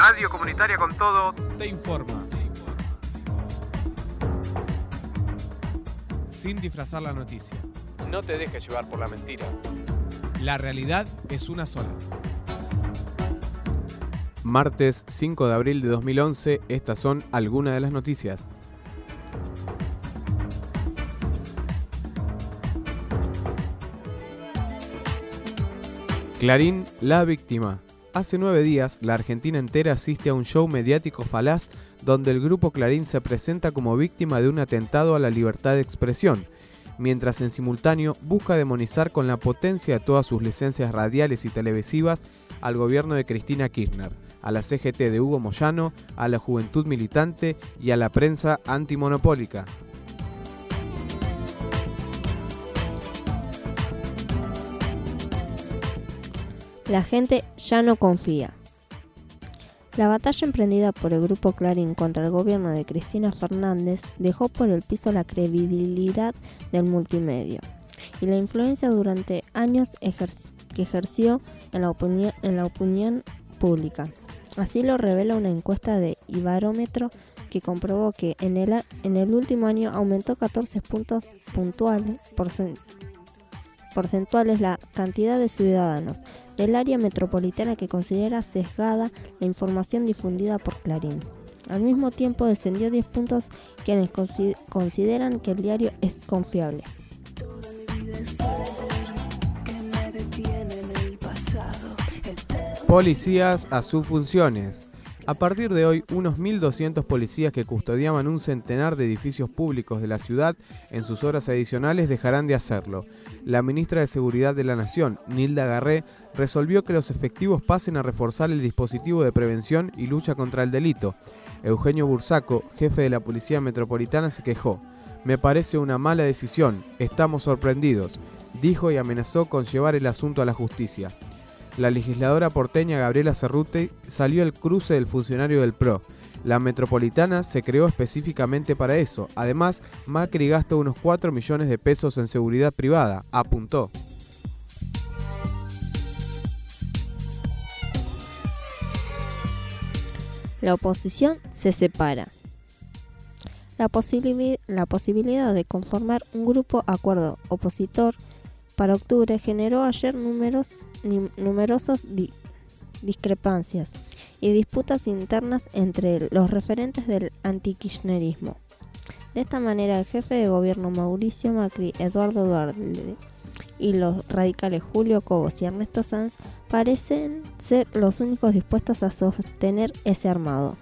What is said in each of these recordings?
Radio Comunitaria con Todo te informa. Sin disfrazar la noticia. No te dejes llevar por la mentira. La realidad es una sola. Martes 5 de abril de 2011, estas son algunas de las noticias. Clarín, la víctima. Hace 9 días, la Argentina entera asiste a un show mediático falaz donde el grupo Clarín se presenta como víctima de un atentado a la libertad de expresión, mientras en simultáneo busca demonizar con la potencia de todas sus licencias radiales y televisivas al gobierno de Cristina Kirchner, a la CGT de Hugo Moyano, a la juventud militante y a la prensa antimonopólica. La gente ya no confía. La batalla emprendida por el grupo Clarín contra el gobierno de Cristina Fernández dejó por el piso la credibilidad del multimedio y la influencia durante años que ejerció en la opinión pública. Así lo revela una encuesta de Ibarómetro que comprobó que en el último año aumentó 14 puntos porcentuales la cantidad de ciudadanos del área metropolitana que considera sesgada la información difundida por Clarín. Al mismo tiempo descendió 10 puntos quienes consideran que el diario es confiable. Policías a sus funciones. A partir de hoy, unos 1.200 policías que custodiaban un centenar de edificios públicos de la ciudad en sus horas adicionales dejarán de hacerlo. La ministra de Seguridad de la Nación, Nilda Garré, resolvió que los efectivos pasen a reforzar el dispositivo de prevención y lucha contra el delito. Eugenio Bursaco, jefe de la Policía Metropolitana, se quejó. «Me parece una mala decisión, estamos sorprendidos», dijo y amenazó con llevar el asunto a la justicia. La legisladora porteña Gabriela Cerruti salió al cruce del funcionario del PRO. La metropolitana se creó específicamente para eso. Además, Macri gasta unos 4 millones de pesos en seguridad privada, apuntó. La oposición se separa. La posibilidad de conformar un grupo acuerdo opositor para octubre generó ayer numerosas discrepancias y disputas internas entre los referentes del antikirchnerismo. De esta manera, el jefe de gobierno Mauricio Macri, Eduardo Duhalde y los radicales Julio Cobos y Ernesto Sanz parecen ser los únicos dispuestos a sostener ese armado.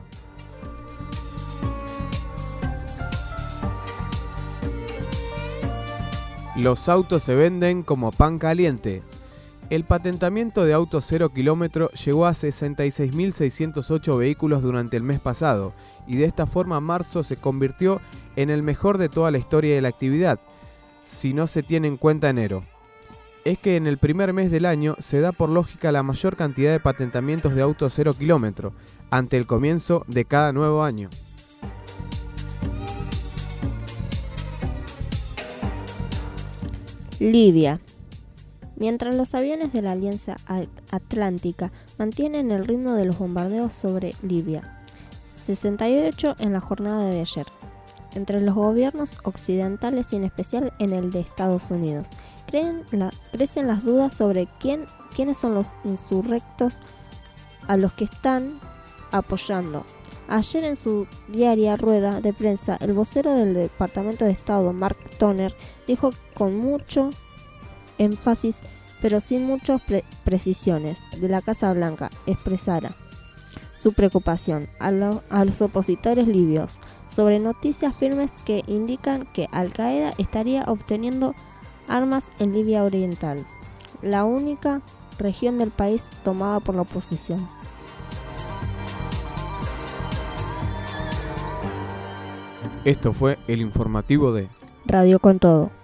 Los autos se venden como pan caliente. El patentamiento de autos 0 kilómetro llegó a 66.608 vehículos durante el mes pasado y de esta forma marzo se convirtió en el mejor de toda la historia de la actividad, si no se tiene en cuenta enero. Es que en el primer mes del año se da por lógica la mayor cantidad de patentamientos de autos 0 kilómetro ante el comienzo de cada nuevo año. Libia. Mientras los aviones de la Alianza Atlántica mantienen el ritmo de los bombardeos sobre Libia, 68 en la jornada de ayer, entre los gobiernos occidentales y en especial en el de Estados Unidos, crecen las dudas sobre quiénes son los insurrectos a los que están apoyando. Ayer en su diaria rueda de prensa, el vocero del Departamento de Estado, Mark Toner, dijo con mucho énfasis, pero sin muchas precisiones, de la Casa Blanca, expresara su preocupación a los opositores libios sobre noticias firmes que indican que Al-Qaeda estaría obteniendo armas en Libia Oriental, la única región del país tomada por la oposición. Esto fue el informativo de Radio con Todo.